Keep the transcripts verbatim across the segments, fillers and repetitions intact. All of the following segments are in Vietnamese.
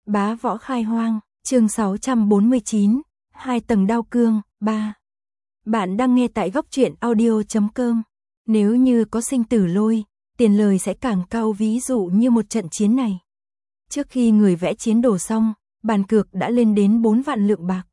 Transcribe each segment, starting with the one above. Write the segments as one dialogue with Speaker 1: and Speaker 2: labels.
Speaker 1: Bá võ khai hoang, chương sáu trăm bốn mươi chín, hai tầng đao cương, ba. Bạn đang nghe tại góc truyện audio chấm com. Nếu như có sinh tử lôi, tiền lời sẽ càng cao, ví dụ như một trận chiến này. Trước khi người vẽ chiến đồ xong, bàn cược đã lên đến bốn vạn lượng bạc.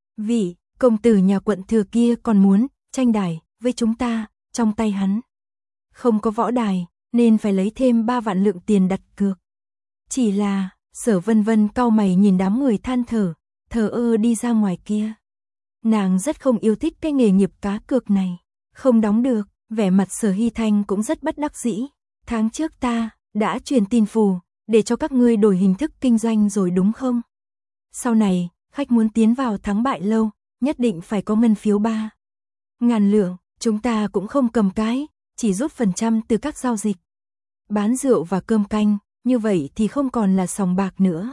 Speaker 1: Vị công tử nhà quận thừa kia còn muốn tranh đài với chúng ta, trong tay hắn không có võ đài, nên phải lấy thêm ba vạn lượng tiền đặt cược. Chỉ là, Sở Vân Vân cau mày nhìn đám người than thở, thờ ơ đi ra ngoài kia. Nàng rất không yêu thích cái nghề nghiệp cá cược này, không đóng được, vẻ mặt Sở Hy Thanh cũng rất bất đắc dĩ. Tháng trước ta đã truyền tin phù để cho các ngươi đổi hình thức kinh doanh rồi đúng không? Sau này, khách muốn tiến vào Thắng Bại Lâu, nhất định phải có ngân phiếu ba ngàn lượng, chúng ta cũng không cầm cái, chỉ rút phần trăm từ các giao dịch. Bán rượu và cơm canh, như vậy thì không còn là sòng bạc nữa.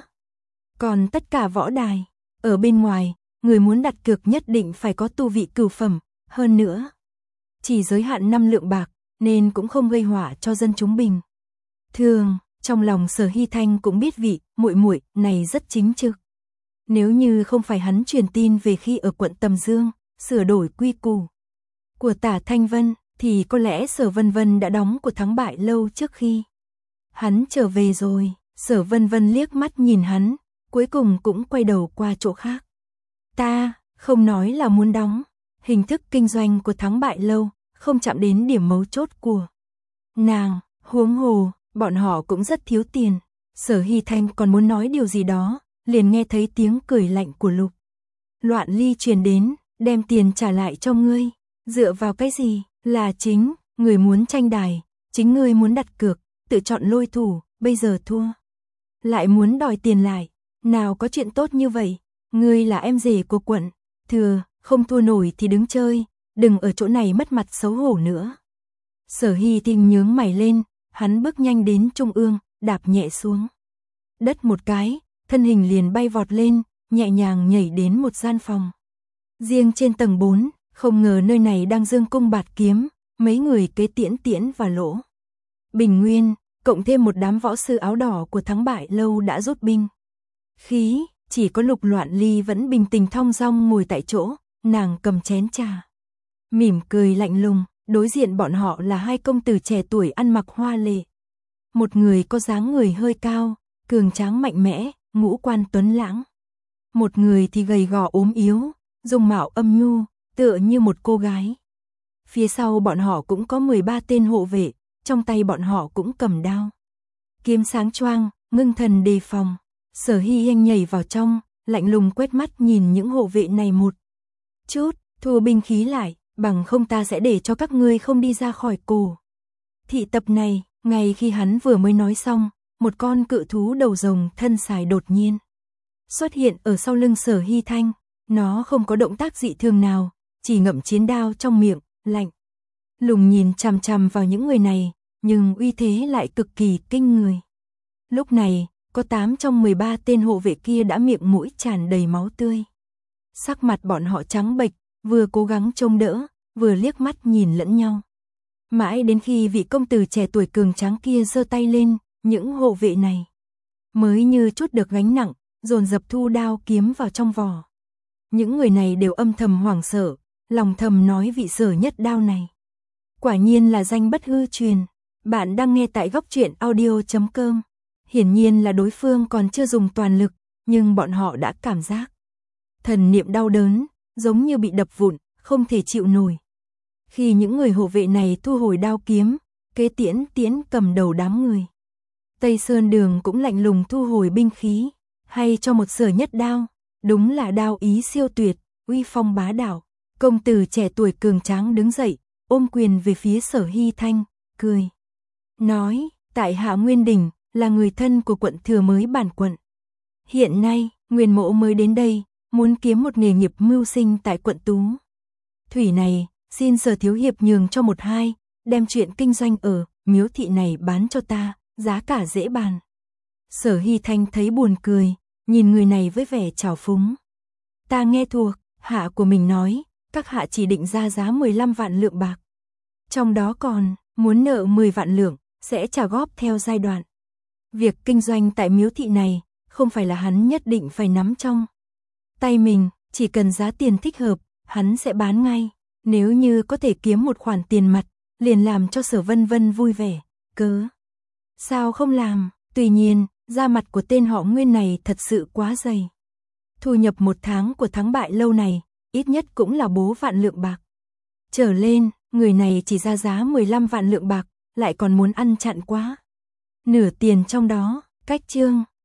Speaker 1: Còn tất cả võ đài, ở bên ngoài, người muốn đặt cược nhất định phải có tu vị cửu phẩm, hơn nữa. Chỉ giới hạn năm lượng bạc, nên cũng không gây họa cho dân chúng bình thường. Trong lòng Sở Hy Thanh cũng biết vị muội muội này rất chính trực. Nếu như không phải hắn truyền tin về khi ở quận Tầm Dương, sửa đổi quy củ của Tả Thanh Vân, thì có lẽ Sở Vân Vân đã đóng của Thắng Bại Lâu trước khi hắn trở về rồi. Sở Vân Vân liếc mắt nhìn hắn, cuối cùng cũng quay đầu qua chỗ khác. Ta không nói là muốn đóng, hình thức kinh doanh của Thắng Bại Lâu không chạm đến điểm mấu chốt của nàng, huống hồ, bọn họ cũng rất thiếu tiền. Sở Hy Thanh còn muốn nói điều gì đó, liền nghe thấy tiếng cười lạnh của Lục Loạn Ly truyền đến, đem tiền trả lại cho ngươi. Dựa vào cái gì? Là chính, người muốn tranh đài, chính ngươi muốn đặt cược, tự chọn lôi thủ, bây giờ thua. Lại muốn đòi tiền lại, nào có chuyện tốt như vậy, ngươi là em rể của quận thừa, không thua nổi thì đứng chơi, đừng ở chỗ này mất mặt xấu hổ nữa. Sở Hy Thanh nhướng mày lên, hắn bước nhanh đến trung ương, đạp nhẹ xuống đất một cái, thân hình liền bay vọt lên, nhẹ nhàng nhảy đến một gian phòng. Riêng trên tầng bốn, không ngờ nơi này đang dương cung bạt kiếm, mấy người kế Tiễn Tiễn và Lỗ Bình Nguyên, cộng thêm một đám võ sư áo đỏ của Thắng Bại Lâu đã rút binh khí, chỉ có Lục Loạn Ly vẫn bình tĩnh thong dong ngồi tại chỗ, nàng cầm chén trà, mỉm cười lạnh lùng, đối diện bọn họ là hai công tử trẻ tuổi ăn mặc hoa lệ. Một người có dáng người hơi cao, cường tráng mạnh mẽ, ngũ quan tuấn lãng. Một người thì gầy gò ốm yếu, dung mạo âm nhu, tựa như một cô gái. Phía sau bọn họ cũng có mười ba tên hộ vệ, trong tay bọn họ cũng cầm đao kiếm sáng choang, ngưng thần đề phòng. Sở Hy Thanh nhảy vào trong, lạnh lùng quét mắt nhìn những hộ vệ này một chút, thu binh khí lại, bằng không ta sẽ để cho các ngươi không đi ra khỏi cổ thị tập này. Ngay khi hắn vừa mới nói xong, một con cự thú đầu rồng thân xài đột nhiên xuất hiện ở sau lưng Sở Hy Thanh. Nó không có động tác dị thường nào, chỉ ngậm chiến đao trong miệng, lạnh lùng nhìn chằm chằm vào những người này, nhưng uy thế lại cực kỳ kinh người. Lúc này, có tám trong mười ba tên hộ vệ kia đã miệng mũi tràn đầy máu tươi. Sắc mặt bọn họ trắng bệch, vừa cố gắng trông đỡ, vừa liếc mắt nhìn lẫn nhau. Mãi đến khi vị công tử trẻ tuổi cường tráng kia giơ tay lên, những hộ vệ này mới như chút được gánh nặng, dồn dập thu đao kiếm vào trong vỏ. Những người này đều âm thầm hoảng sợ, lòng thầm nói vị Sở nhất đao này quả nhiên là danh bất hư truyền. Bạn đang nghe tại góc truyện audio chấm com. Hiển nhiên là đối phương còn chưa dùng toàn lực, nhưng bọn họ đã cảm giác thần niệm đau đớn, giống như bị đập vụn, không thể chịu nổi. Khi những người hộ vệ này thu hồi đao kiếm, kế Tiễn Tiễn cầm đầu đám người Tây Sơn Đường cũng lạnh lùng thu hồi binh khí, hay cho một Sở nhất đao, đúng là đao ý siêu tuyệt, uy phong bá đạo. Công tử trẻ tuổi cường tráng đứng dậy, ôm quyền về phía Sở Hy Thanh, cười nói, tại hạ Nguyên Đình, là người thân của quận thừa mới bản quận. Hiện nay, Nguyên mộ mới đến đây, muốn kiếm một nghề nghiệp mưu sinh tại quận Tú Thủy này, xin Sở thiếu hiệp nhường cho một hai, đem chuyện kinh doanh ở miếu thị này bán cho ta, giá cả dễ bàn. Sở Hy Thanh thấy buồn cười, nhìn người này với vẻ trào phúng. Ta nghe thuộc, hạ của mình nói, các hạ chỉ định ra giá mười lăm vạn lượng bạc. Trong đó còn, muốn nợ mười vạn lượng, sẽ trả góp theo giai đoạn. Việc kinh doanh tại miếu thị này, không phải là hắn nhất định phải nắm trong tay mình, chỉ cần giá tiền thích hợp, hắn sẽ bán ngay. Nếu như có thể kiếm một khoản tiền mặt, liền làm cho Sở Vân Vân vui vẻ, cớ sao không làm? Tuy nhiên, da mặt của tên họ Nguyên này thật sự quá dày. Thu nhập một tháng của Thắng Bại Lâu này, ít nhất cũng là bốn vạn lượng bạc trở lên, người này chỉ ra giá mười lăm vạn lượng bạc, lại còn muốn ăn chặn quá nửa tiền trong đó. Cách chương